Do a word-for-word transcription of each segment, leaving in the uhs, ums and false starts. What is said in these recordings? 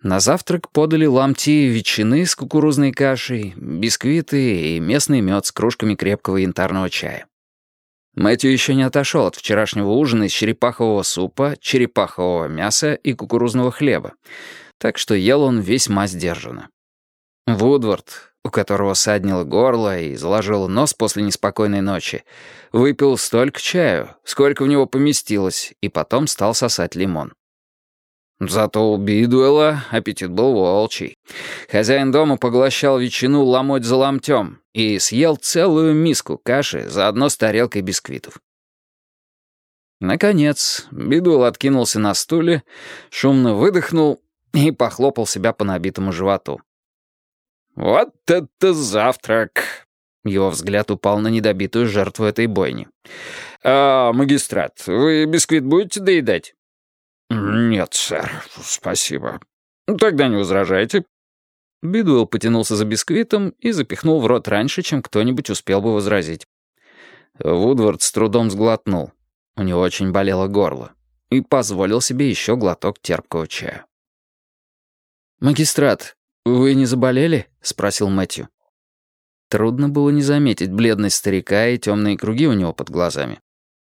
На завтрак подали ломти ветчины с кукурузной кашей, бисквиты и местный мед с кружками крепкого янтарного чая. Мэтью еще не отошел от вчерашнего ужина из черепахового супа, черепахового мяса и кукурузного хлеба, так что ел он весьма сдержанно. Вудвард, у которого саднило горло и заложило нос после неспокойной ночи, выпил столько чаю, сколько в него поместилось, и потом стал сосать лимон. Зато у Бидуэлла аппетит был волчий. Хозяин дома поглощал ветчину ломоть за ломтем и съел целую миску каши заодно с тарелкой бисквитов. Наконец, Бидуэлл откинулся на стуле, шумно выдохнул и похлопал себя по набитому животу. «Вот это завтрак!» Его взгляд упал на недобитую жертву этой бойни. «А, магистрат, вы бисквит будете доедать?» «Нет, сэр, спасибо. Тогда не возражайте». Бидуэлл потянулся за бисквитом и запихнул в рот раньше, чем кто-нибудь успел бы возразить. Вудвард с трудом сглотнул. У него очень болело горло. И позволил себе еще глоток терпкого чая. «Магистрат, вы не заболели?» — спросил Мэтью. Трудно было не заметить бледность старика и темные круги у него под глазами.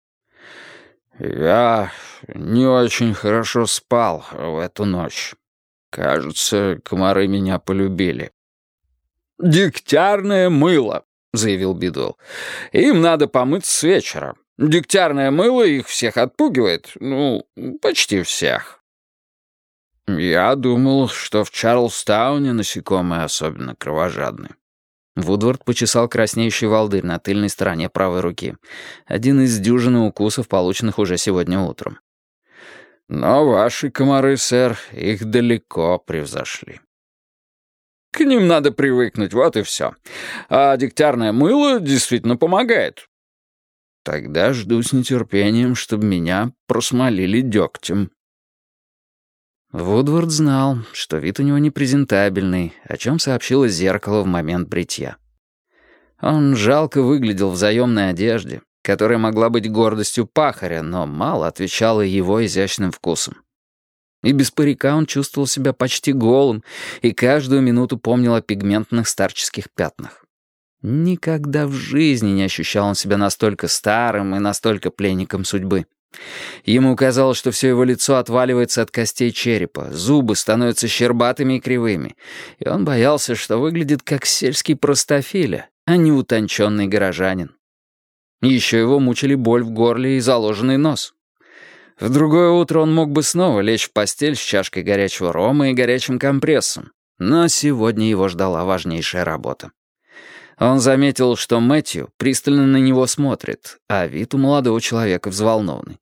«Я не очень хорошо спал в эту ночь. Кажется, комары меня полюбили». «Дегтярное мыло», — заявил Бидуэлл. «Им надо помыться с вечера. Дегтярное мыло их всех отпугивает. Ну, почти всех». «Я думал, что в Чарльстауне насекомые особенно кровожадны». Вудвард почесал краснеющий волдырь на тыльной стороне правой руки. Один из дюжины укусов, полученных уже сегодня утром. «Но ваши комары, сэр, их далеко превзошли». «К ним надо привыкнуть, вот и все. А дегтярное мыло действительно помогает». «Тогда жду с нетерпением, чтобы меня просмолили дегтем». Вудвард знал, что вид у него непрезентабельный, о чем сообщило зеркало в момент бритья. Он жалко выглядел в заемной одежде, которая могла быть гордостью пахаря, но мало отвечала его изящным вкусом. И без парика он чувствовал себя почти голым и каждую минуту помнил о пигментных старческих пятнах. Никогда в жизни не ощущал он себя настолько старым и настолько пленником судьбы. Ему казалось, что все его лицо отваливается от костей черепа, зубы становятся щербатыми и кривыми, и он боялся, что выглядит как сельский простофиля, а не утонченный горожанин. Еще его мучили боль в горле и заложенный нос. В другое утро он мог бы снова лечь в постель с чашкой горячего рома и горячим компрессом, но сегодня его ждала важнейшая работа. Он заметил, что Мэтью пристально на него смотрит, а вид у молодого человека взволнованный.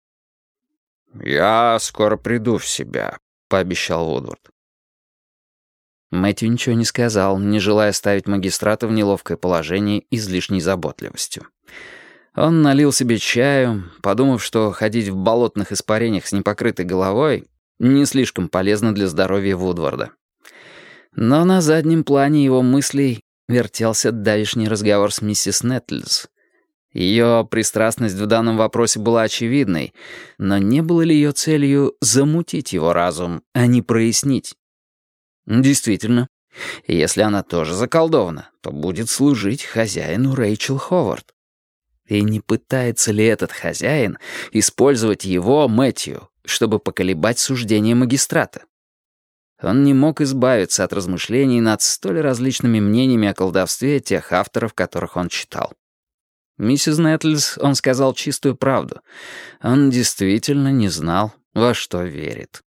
«Я скоро приду в себя», — пообещал Вудвард. Мэтью ничего не сказал, не желая ставить магистрата в неловкое положение излишней заботливостью. Он налил себе чаю, подумав, что ходить в болотных испарениях с непокрытой головой не слишком полезно для здоровья Вудварда. Но на заднем плане его мыслей вертелся давешний разговор с миссис Нетлз. Ее пристрастность в данном вопросе была очевидной, но не было ли ее целью замутить его разум, а не прояснить? Действительно, если она тоже заколдована, то будет служить хозяину Рэйчел Ховард. И не пытается ли этот хозяин использовать его, Мэтью, чтобы поколебать суждение магистрата? Он не мог избавиться от размышлений над столь различными мнениями о колдовстве тех авторов, которых он читал. Миссис Нетлз, он сказал чистую правду. Он действительно не знал, во что верит.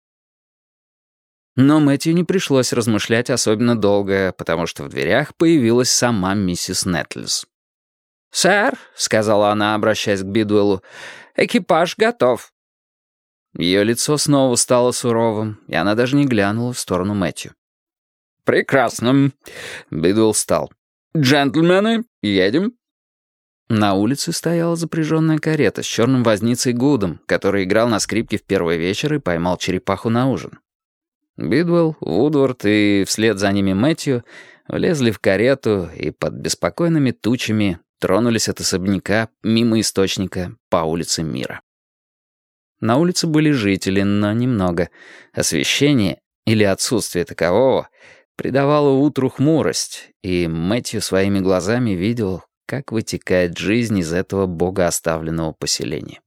Но Мэтью не пришлось размышлять особенно долго, потому что в дверях появилась сама миссис Нетлз. «Сэр», — сказала она, обращаясь к Бидуэллу, — «экипаж готов». Ее лицо снова стало суровым, и она даже не глянула в сторону Мэтью. «Прекрасно». Бидуэлл встал. «Джентльмены, едем». На улице стояла запряженная карета с черным возницей Гудом, который играл на скрипке в первый вечер и поймал черепаху на ужин. Бидуэлл, Вудвард и вслед за ними Мэтью влезли в карету и под беспокойными тучами тронулись от особняка мимо источника по улице Мира. На улице были жители, но немного. Освещение, или отсутствие такового, придавало утру хмурость, и Мэтью своими глазами видел, как вытекает жизнь из этого богооставленного поселения.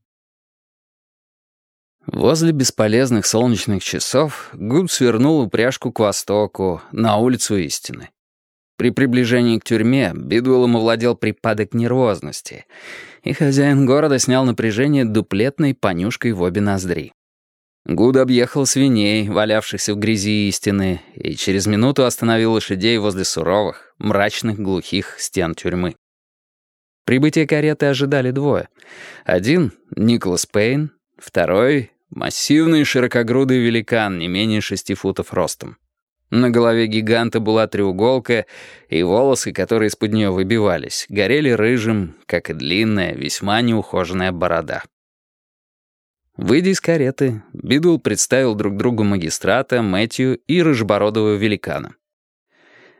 Возле бесполезных солнечных часов Гуд свернул упряжку к востоку, на улицу Истины. При приближении к тюрьме Бидуэллом овладел припадок нервозности, и хозяин города снял напряжение дуплетной понюшкой в обе ноздри. Гуд объехал свиней, валявшихся в грязи Истины, и через минуту остановил лошадей возле суровых, мрачных, глухих стен тюрьмы. Прибытие кареты ожидали двое. Один — Николас Пейн, второй — массивный широкогрудый великан, не менее шести футов ростом. На голове гиганта была треуголка, и волосы, которые из-под нее выбивались, горели рыжим, как и длинная, весьма неухоженная борода. Выйдя из кареты, Бидуэлл представил друг другу магистрата, Мэтью и рыжебородого великана.